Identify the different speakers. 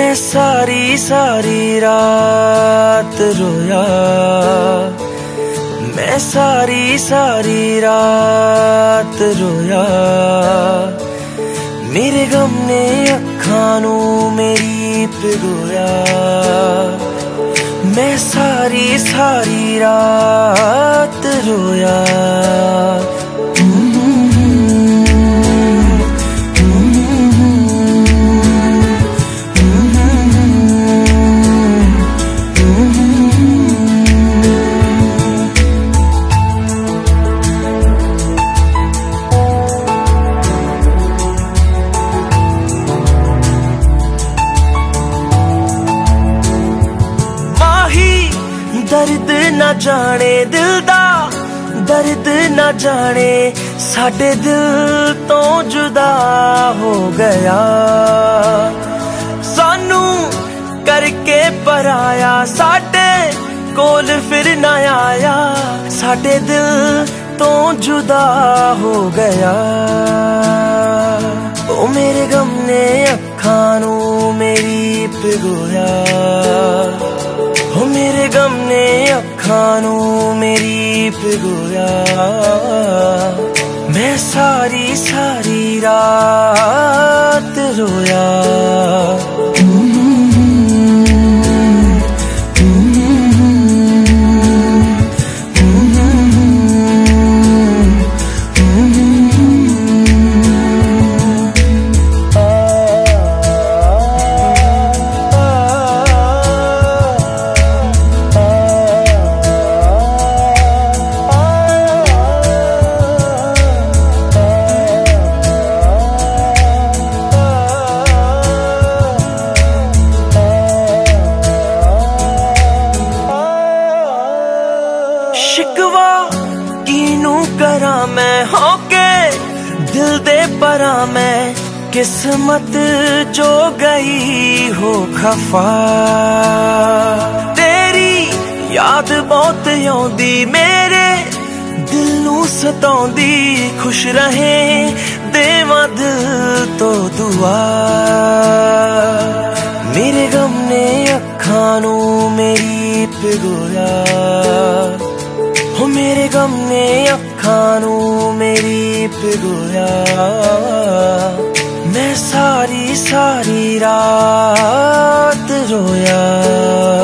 Speaker 1: मैं सारी सारी रात रोया, मैं सारी सारी रात रोया। मेरे गम ने अखां नू मेरी भिगोया, मैं सारी सारी रात रोया। दर्द न जाने दिल दा, दर्द न जाने साडे दिल तो जुदा हो गया। सानू करके पराया, साडे कोल फिर न आया, साडे दिल तो जुदा हो गया। ओ मेरे गम ने अखां नू मेरी भिगोया, ओ मेरे गम ने अखां नू मेरी भिगोया। मैं सारी सारी रात रोया। शिकवा कीनू करा मैं होके दिल दे परा, मैं किस्मत जो गई हो खफा। तेरी याद बहुत आउंदी मेरे दिल नू सताउंदी, खुश रहे देवां दिल तो दुआ। मेरे गम ने अखां नू मेरी भिगोया, हो मेरे गम ने अखां नू मेरी भिगोया। मैं सारी सारी रात रोया।